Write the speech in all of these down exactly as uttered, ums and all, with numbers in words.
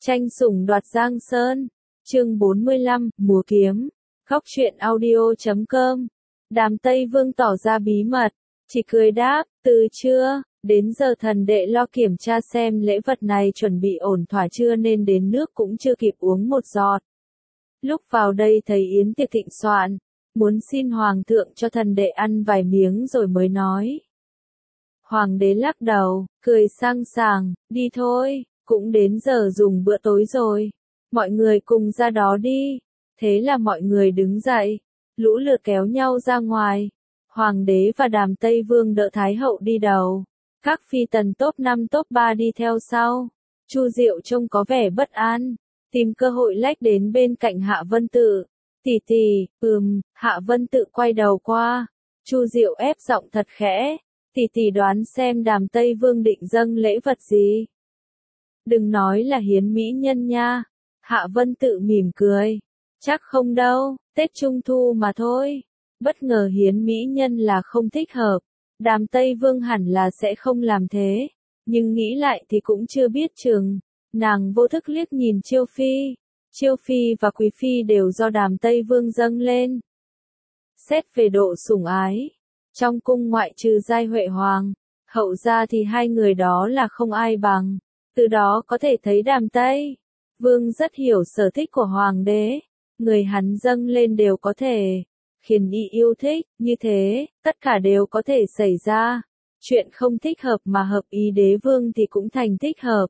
Tranh sủng đoạt Giang Sơn, chương bốn mươi lăm, Múa Kiếm, Góc truyện audio chấm com. Đàm Tây Vương tỏ ra bí mật, chỉ cười đáp, từ trưa, đến giờ thần đệ lo kiểm tra xem lễ vật này chuẩn bị ổn thỏa chưa nên đến nước cũng chưa kịp uống một giọt. Lúc vào đây thấy yến tiệc thịnh soạn, muốn xin hoàng thượng cho thần đệ ăn vài miếng rồi mới nói. Hoàng đế lắc đầu, cười sang sảng, đi thôi, cũng đến giờ dùng bữa tối rồi, mọi người cùng ra đó đi. Thế là mọi người đứng dậy, lũ lượt kéo nhau ra ngoài. Hoàng đế và Đàm Tây Vương đỡ Thái hậu đi đầu, các phi tần top năm top ba đi theo sau. Chu Diệu trông có vẻ bất an, tìm cơ hội lách đến bên cạnh Hạ Vân Tự. Tỷ tỷ, ừm, Hạ Vân Tự quay đầu qua. Chu Diệu ép giọng thật khẽ, tỷ tỷ đoán xem Đàm Tây Vương định dâng lễ vật gì. Đừng nói là hiến mỹ nhân nha. Hạ Vân Tự mỉm cười, chắc không đâu, Tết Trung Thu mà thôi. Bất ngờ hiến mỹ nhân là không thích hợp, Đàm Tây Vương hẳn là sẽ không làm thế, nhưng nghĩ lại thì cũng chưa biết chừng. Nàng vô thức liếc nhìn Chiêu Phi, Chiêu Phi và Quý Phi đều do Đàm Tây Vương dâng lên. Xét về độ sủng ái, trong cung ngoại trừ Giai Huệ Hoàng, Hậu gia thì hai người đó là không ai bằng, từ đó có thể thấy Đàm Tây Vương rất hiểu sở thích của Hoàng đế, người hắn dâng lên đều có thể khiến y yêu thích, như thế, tất cả đều có thể xảy ra. Chuyện không thích hợp mà hợp ý đế vương thì cũng thành thích hợp.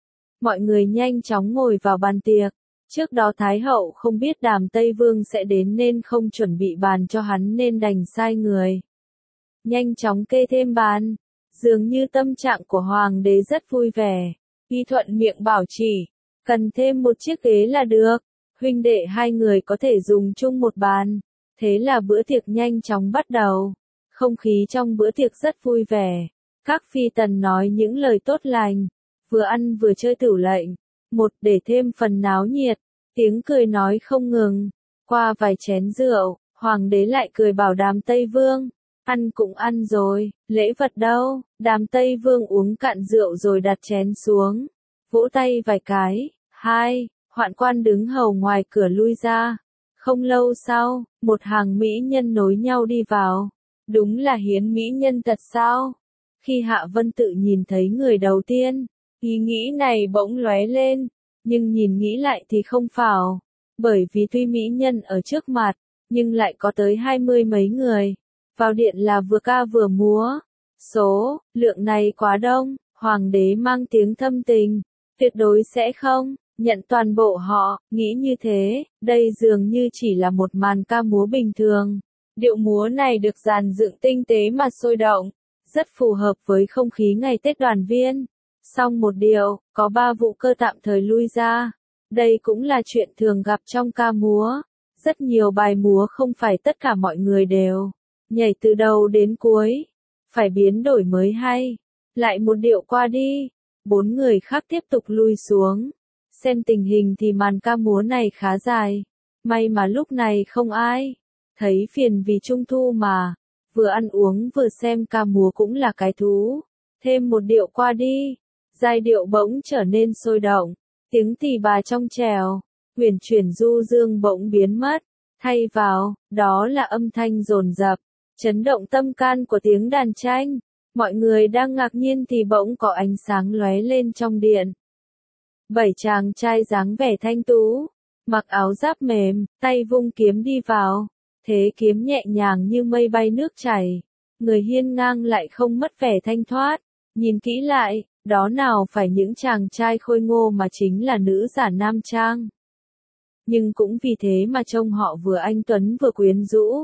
Mọi người nhanh chóng ngồi vào bàn tiệc, trước đó Thái hậu không biết Đàm Tây Vương sẽ đến nên không chuẩn bị bàn cho hắn nên đành sai người. Nhanh chóng kê thêm bàn, dường như tâm trạng của Hoàng đế rất vui vẻ, y thuận miệng bảo chỉ, cần thêm một chiếc ghế là được, huynh đệ hai người có thể dùng chung một bàn. Thế là bữa tiệc nhanh chóng bắt đầu, không khí trong bữa tiệc rất vui vẻ, các phi tần nói những lời tốt lành, vừa ăn vừa chơi tửu lệnh, một để thêm phần náo nhiệt, tiếng cười nói không ngừng. Qua vài chén rượu, Hoàng đế lại cười bảo Đàm Tây Vương, ăn cũng ăn rồi, lễ vật đâu? Đàm Tây Vương uống cạn rượu rồi đặt chén xuống, vỗ tay vài cái. Hai, hoạn quan đứng hầu ngoài cửa lui ra. Không lâu sau, một hàng mỹ nhân nối nhau đi vào. Đúng là hiến mỹ nhân thật sao? Khi Hạ Vân Tự nhìn thấy người đầu tiên, ý nghĩ này bỗng lóe lên, nhưng nhìn nghĩ lại thì không phào, bởi vì tuy mỹ nhân ở trước mặt, nhưng lại có tới hai mươi mấy người. Vào điện là vừa ca vừa múa. Số lượng này quá đông, Hoàng đế mang tiếng thâm tình, tuyệt đối sẽ không nhận toàn bộ họ, nghĩ như thế, đây dường như chỉ là một màn ca múa bình thường. Điệu múa này được dàn dựng tinh tế mà sôi động, rất phù hợp với không khí ngày Tết đoàn viên. Xong một điệu, có ba vụ cơ tạm thời lui ra. Đây cũng là chuyện thường gặp trong ca múa. Rất nhiều bài múa không phải tất cả mọi người đều nhảy từ đầu đến cuối, phải biến đổi mới hay. Lại một điệu qua đi, bốn người khác tiếp tục lui xuống. Xem tình hình thì màn ca múa này khá dài, may mà lúc này không ai thấy phiền vì Trung Thu mà, vừa ăn uống vừa xem ca múa cũng là cái thú. Thêm một điệu qua đi, giai điệu bỗng trở nên sôi động, tiếng tỳ bà trong trèo, huyền chuyển du dương bỗng biến mất, thay vào, đó là âm thanh dồn dập, chấn động tâm can của tiếng đàn tranh. Mọi người đang ngạc nhiên thì bỗng có ánh sáng lóe lên trong điện. Bảy chàng trai dáng vẻ thanh tú, mặc áo giáp mềm, tay vung kiếm đi vào, thế kiếm nhẹ nhàng như mây bay nước chảy, người hiên ngang lại không mất vẻ thanh thoát. Nhìn kỹ lại, đó nào phải những chàng trai khôi ngô mà chính là nữ giả nam trang. Nhưng cũng vì thế mà trông họ vừa anh tuấn vừa quyến rũ,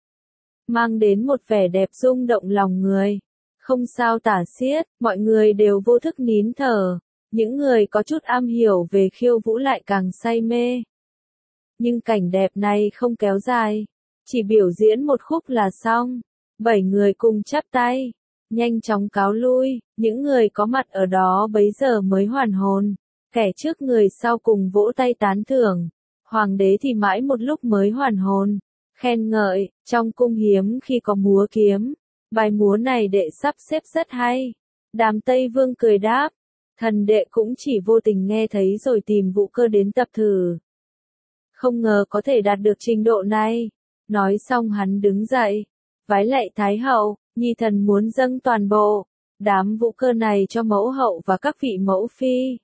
mang đến một vẻ đẹp rung động lòng người, không sao tả xiết. Mọi người đều vô thức nín thở. Những người có chút am hiểu về khiêu vũ lại càng say mê. Nhưng cảnh đẹp này không kéo dài, chỉ biểu diễn một khúc là xong. Bảy người cùng chắp tay, nhanh chóng cáo lui. Những người có mặt ở đó bấy giờ mới hoàn hồn, kẻ trước người sau cùng vỗ tay tán thưởng. Hoàng đế thì mãi một lúc mới hoàn hồn, khen ngợi, trong cung hiếm khi có múa kiếm, bài múa này đệ sắp xếp rất hay. Đàm Tây Vương cười đáp, Thần đệ cũng chỉ vô tình nghe thấy rồi tìm Vũ Cơ đến tập thử. Không ngờ có thể đạt được trình độ này. Nói xong hắn đứng dậy, vái lạy Thái hậu, nhi thần muốn dâng toàn bộ đám Vũ Cơ này cho mẫu hậu và các vị mẫu phi.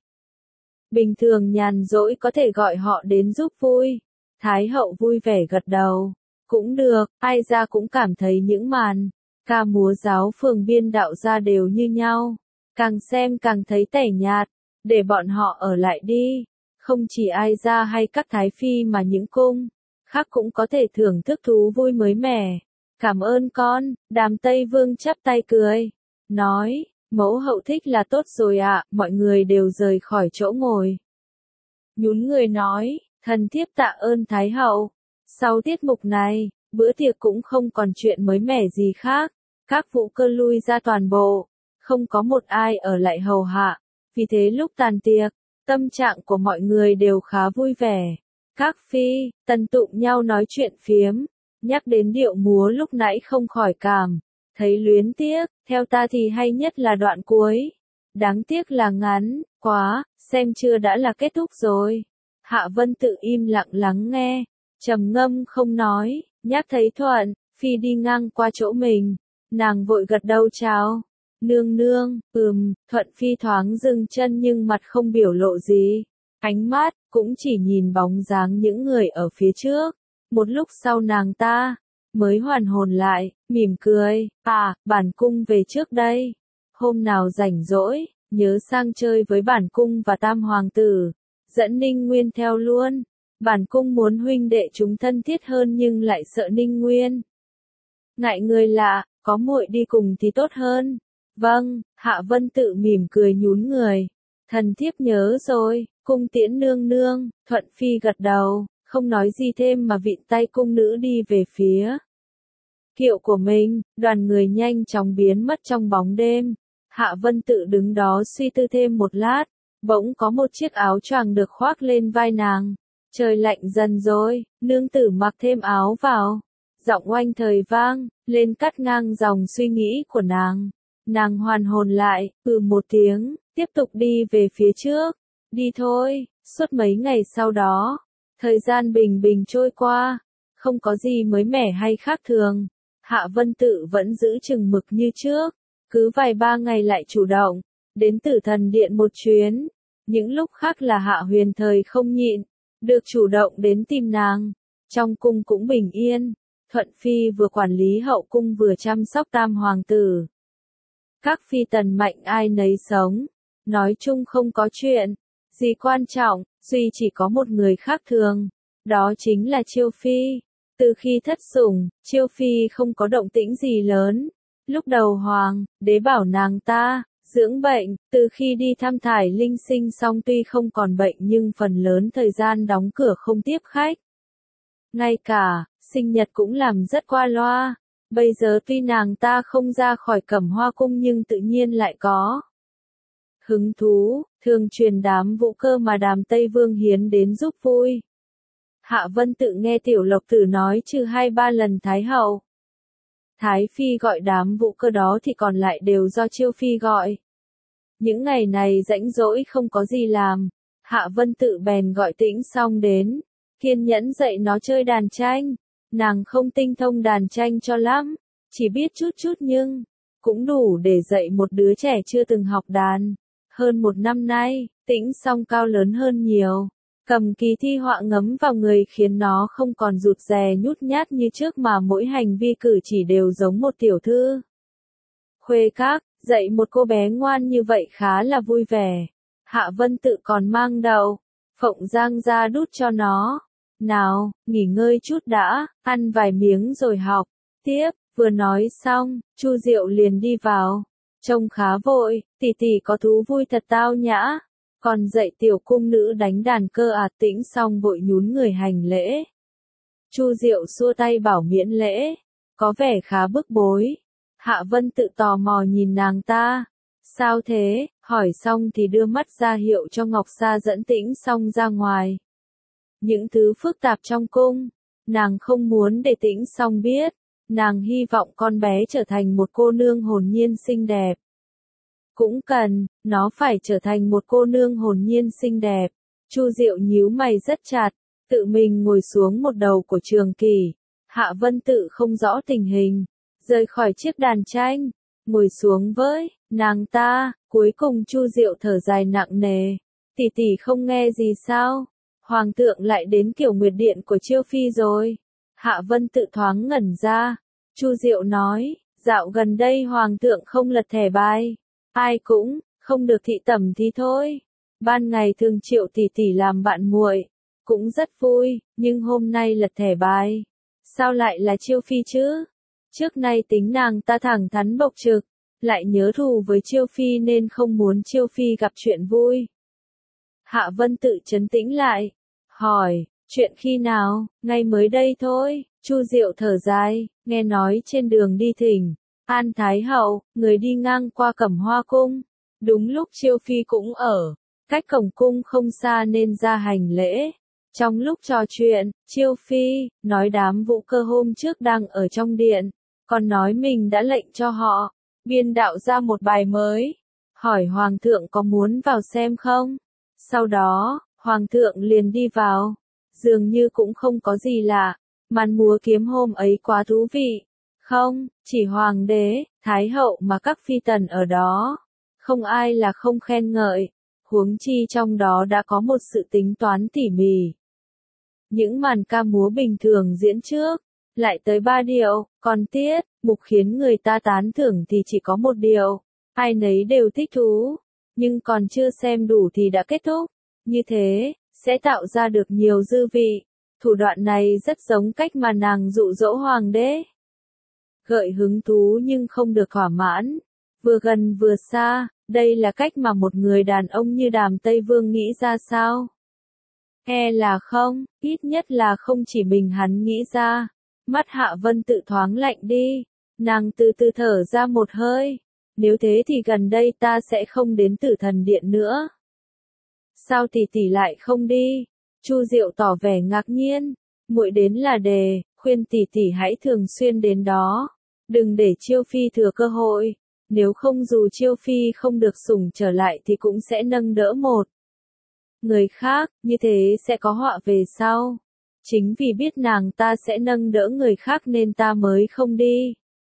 Bình thường nhàn rỗi có thể gọi họ đến giúp vui. Thái hậu vui vẻ gật đầu. Cũng được, ai ra cũng cảm thấy những màn ca múa giáo phường biên đạo ra đều như nhau. Càng xem càng thấy tẻ nhạt, để bọn họ ở lại đi. Không chỉ ai ra hay các thái phi mà những cung khác cũng có thể thưởng thức thú vui mới mẻ. Cảm ơn con, Đàm Tây Vương chắp tay cười. Nói, mẫu hậu thích là tốt rồi ạ, mọi người đều rời khỏi chỗ ngồi. Nhún người nói, thần thiếp tạ ơn Thái hậu. Sau tiết mục này, bữa tiệc cũng không còn chuyện mới mẻ gì khác. Các Vũ Cơ lui ra toàn bộ, không có một ai ở lại hầu hạ. Vì thế lúc tàn tiệc, tâm trạng của mọi người đều khá vui vẻ. Các phi, tần tụng nhau nói chuyện phiếm, nhắc đến điệu múa lúc nãy không khỏi cảm thấy luyến tiếc, theo ta thì hay nhất là đoạn cuối. Đáng tiếc là ngắn quá, xem chưa đã là kết thúc rồi. Hạ Vân tự im lặng lắng nghe, trầm ngâm không nói, nhắc thấy Thuận Phi đi ngang qua chỗ mình, nàng vội gật đầu chào. Nương nương, ừm, Thuận Phi thoáng dừng chân nhưng mặt không biểu lộ gì. Ánh mắt cũng chỉ nhìn bóng dáng những người ở phía trước. Một lúc sau nàng ta mới hoàn hồn lại, mỉm cười, à, bản cung về trước đây. Hôm nào rảnh rỗi, nhớ sang chơi với bản cung và Tam Hoàng tử. Dẫn Ninh Nguyên theo luôn. Bản cung muốn huynh đệ chúng thân thiết hơn nhưng lại sợ Ninh Nguyên ngại người lạ, có muội đi cùng thì tốt hơn. Vâng, Hạ Vân tự mỉm cười nhún người. Thần thiếp nhớ rồi, cung tiễn nương nương. Thuận Phi gật đầu, không nói gì thêm mà vịn tay cung nữ đi về phía kiệu của mình. Đoàn người nhanh chóng biến mất trong bóng đêm. Hạ Vân tự đứng đó suy tư thêm một lát, bỗng có một chiếc áo choàng được khoác lên vai nàng. Trời lạnh dần rồi, nương tử mặc thêm áo vào. Giọng oanh thời vang lên cắt ngang dòng suy nghĩ của nàng. Nàng hoàn hồn lại, ừ một tiếng, tiếp tục đi về phía trước. Đi thôi. Suốt mấy ngày sau đó, thời gian bình bình trôi qua, không có gì mới mẻ hay khác thường. Hạ Vân tự vẫn giữ chừng mực như trước, cứ vài ba ngày lại chủ động đến Tử Thần Điện một chuyến. Những lúc khác là Hạ Huyền thời không nhịn được chủ động đến tìm nàng. Trong cung cũng bình yên, Thuận Phi vừa quản lý hậu cung vừa chăm sóc Tam Hoàng tử. Các phi tần mạnh ai nấy sống, nói chung không có chuyện gì quan trọng, duy chỉ có một người khác thường, đó chính là Chiêu Phi. Từ khi thất sủng, Chiêu Phi không có động tĩnh gì lớn. Lúc đầu Hoàng đế bảo nàng ta dưỡng bệnh, từ khi đi thăm Thải Linh sinh xong tuy không còn bệnh nhưng phần lớn thời gian đóng cửa không tiếp khách. Ngay cả sinh nhật cũng làm rất qua loa. Bây giờ tuy nàng ta không ra khỏi Cẩm Hoa cung nhưng tự nhiên lại có hứng thú, thường truyền đám Vũ Cơ mà Đàm Tây Vương hiến đến giúp vui. Hạ Vân tự nghe Tiểu Lộc Tử nói trừ hai ba lần Thái hậu Thái Phi gọi đám Vũ Cơ đó thì còn lại đều do Chiêu Phi gọi. Những ngày này rãnh rỗi không có gì làm, Hạ Vân tự bèn gọi Tĩnh Song đến, kiên nhẫn dạy nó chơi đàn tranh. Nàng không tinh thông đàn tranh cho lắm, chỉ biết chút chút nhưng cũng đủ để dạy một đứa trẻ chưa từng học đàn. Hơn một năm nay, Tĩnh Song cao lớn hơn nhiều, cầm kỳ thi họa ngấm vào người khiến nó không còn rụt rè nhút nhát như trước mà mỗi hành vi cử chỉ đều giống một tiểu thư khuê các. Dạy một cô bé ngoan như vậy khá là vui vẻ. Hạ Vân tự còn mang đậu phộng rang ra đút cho nó. Nào, nghỉ ngơi chút đã, ăn vài miếng rồi học tiếp. Vừa nói xong, Chu Diệu liền đi vào. Trông khá vội, tỷ tỷ có thú vui thật tao nhã. Còn dạy tiểu cung nữ đánh đàn cơ à? Tĩnh Song vội nhún người hành lễ. Chu Diệu xua tay bảo miễn lễ, có vẻ khá bức bối. Hạ Vân tự tò mò nhìn nàng ta. Sao thế? Hỏi xong thì đưa mắt ra hiệu cho Ngọc Sa dẫn Tĩnh Song ra ngoài. Những thứ phức tạp trong cung, nàng không muốn để Tĩnh Song biết. Nàng hy vọng con bé trở thành một cô nương hồn nhiên xinh đẹp. Cũng cần, nó phải trở thành một cô nương hồn nhiên xinh đẹp. Chu Diệu nhíu mày rất chặt, tự mình ngồi xuống một đầu của Trường Kỳ. Hạ Vân Tự không rõ tình hình, rời khỏi chiếc đàn tranh, ngồi xuống với nàng ta. Cuối cùng Chu Diệu thở dài nặng nề. Tỷ tỷ không nghe gì sao? Hoàng thượng lại đến Kiểu Nguyệt Điện của Chiêu Phi rồi. Hạ Vân Tự thoáng ngẩn ra. Chu Diệu nói, dạo gần đây Hoàng thượng không lật thẻ bài. Ai cũng, không được thị tẩm thì thôi. Ban ngày thường triệu tỷ tỷ làm bạn muội, cũng rất vui, nhưng hôm nay lật thẻ bài. Sao lại là Chiêu Phi chứ? Trước nay tính nàng ta thẳng thắn bộc trực, lại nhớ thù với Chiêu Phi nên không muốn Chiêu Phi gặp chuyện vui. Hạ Vân Tự trấn tĩnh lại, hỏi, chuyện khi nào? Ngay mới đây thôi. Chu Diệu thở dài, nghe nói trên đường đi thỉnh An Thái Hậu, người đi ngang qua Cẩm Hoa Cung. Đúng lúc Chiêu Phi cũng ở cách cổng cung không xa nên ra hành lễ. Trong lúc trò chuyện, Chiêu Phi nói đám Vũ Cơ hôm trước đang ở trong điện, còn nói mình đã lệnh cho họ biên đạo ra một bài mới, hỏi Hoàng thượng có muốn vào xem không. Sau đó, Hoàng thượng liền đi vào, dường như cũng không có gì lạ, màn múa kiếm hôm ấy quá thú vị. Không, chỉ Hoàng đế, Thái Hậu mà các phi tần ở đó, không ai là không khen ngợi, huống chi trong đó đã có một sự tính toán tỉ mỉ. Những màn ca múa bình thường diễn trước, lại tới ba điệu, còn tiết, mục khiến người ta tán thưởng thì chỉ có một điệu, ai nấy đều thích thú, nhưng còn chưa xem đủ thì đã kết thúc. Như thế, sẽ tạo ra được nhiều dư vị. Thủ đoạn này rất giống cách mà nàng dụ dỗ Hoàng đế. Gợi hứng thú nhưng không được thỏa mãn. Vừa gần vừa xa, đây là cách mà một người đàn ông như Đàm Tây Vương nghĩ ra sao? E là không, ít nhất là không chỉ mình hắn nghĩ ra. Mắt Hạ Vân Tự thoáng lạnh đi. Nàng từ từ thở ra một hơi. Nếu thế thì gần đây ta sẽ không đến Tử Thần Điện nữa. Sao tỷ tỷ lại không đi? Chu Diệu tỏ vẻ ngạc nhiên. Muội đến là đề, khuyên tỷ tỷ hãy thường xuyên đến đó. Đừng để Chiêu Phi thừa cơ hội. Nếu không dù Chiêu Phi không được sủng trở lại thì cũng sẽ nâng đỡ một người khác, như thế sẽ có họa về sau. Chính vì biết nàng ta sẽ nâng đỡ người khác nên ta mới không đi.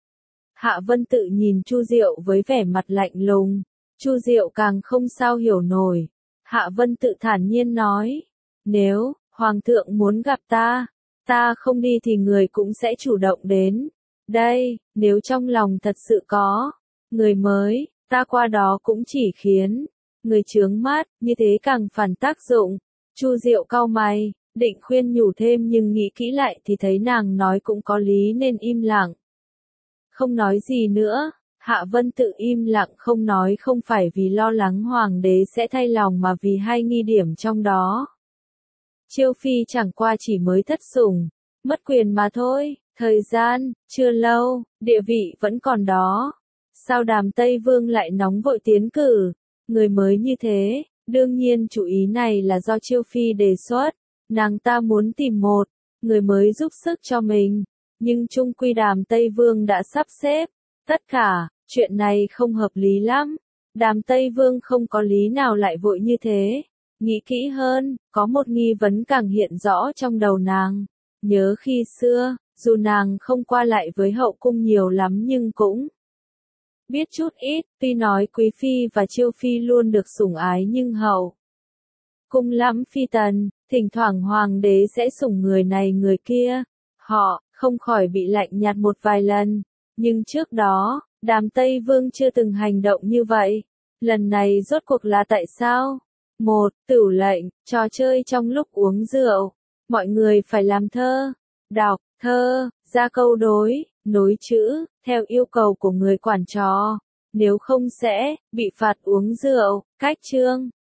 Hạ Vân Tự nhìn Chu Diệu với vẻ mặt lạnh lùng. Chu Diệu càng không sao hiểu nổi. Hạ Vân Tự thản nhiên nói, nếu Hoàng thượng muốn gặp ta, ta không đi thì người cũng sẽ chủ động đến. Đây, nếu trong lòng thật sự có người mới, ta qua đó cũng chỉ khiến người chướng mắt, như thế càng phản tác dụng. Chu Diệu cau mày, định khuyên nhủ thêm nhưng nghĩ kỹ lại thì thấy nàng nói cũng có lý nên im lặng. Không nói gì nữa, Hạ Vân Tự im lặng không nói không phải vì lo lắng Hoàng đế sẽ thay lòng mà vì hai nghi điểm trong đó. Chiêu Phi chẳng qua chỉ mới thất sủng, mất quyền mà thôi, thời gian, chưa lâu, địa vị vẫn còn đó. Sao Đàm Tây Vương lại nóng vội tiến cử người mới như thế? Đương nhiên chủ ý này là do Chiêu Phi đề xuất, nàng ta muốn tìm một người mới giúp sức cho mình, nhưng chung quy Đàm Tây Vương đã sắp xếp tất cả, chuyện này không hợp lý lắm. Đàm Tây Vương không có lý nào lại vội như thế. Nghĩ kỹ hơn, có một nghi vấn càng hiện rõ trong đầu nàng. Nhớ khi xưa, dù nàng không qua lại với hậu cung nhiều lắm nhưng cũng biết chút ít, tuy nói Quý Phi và Chiêu Phi luôn được sủng ái nhưng hậu cung lắm phi tần, thỉnh thoảng Hoàng đế sẽ sủng người này người kia. Họ, không khỏi bị lạnh nhạt một vài lần. Nhưng trước đó, Đàm Tây Vương chưa từng hành động như vậy. Lần này rốt cuộc là tại sao? Một, tửu lệnh, trò chơi trong lúc uống rượu. Mọi người phải làm thơ, đọc, thơ, ra câu đối, nối chữ, theo yêu cầu của người quản trò. Nếu không sẽ bị phạt uống rượu. Cách chương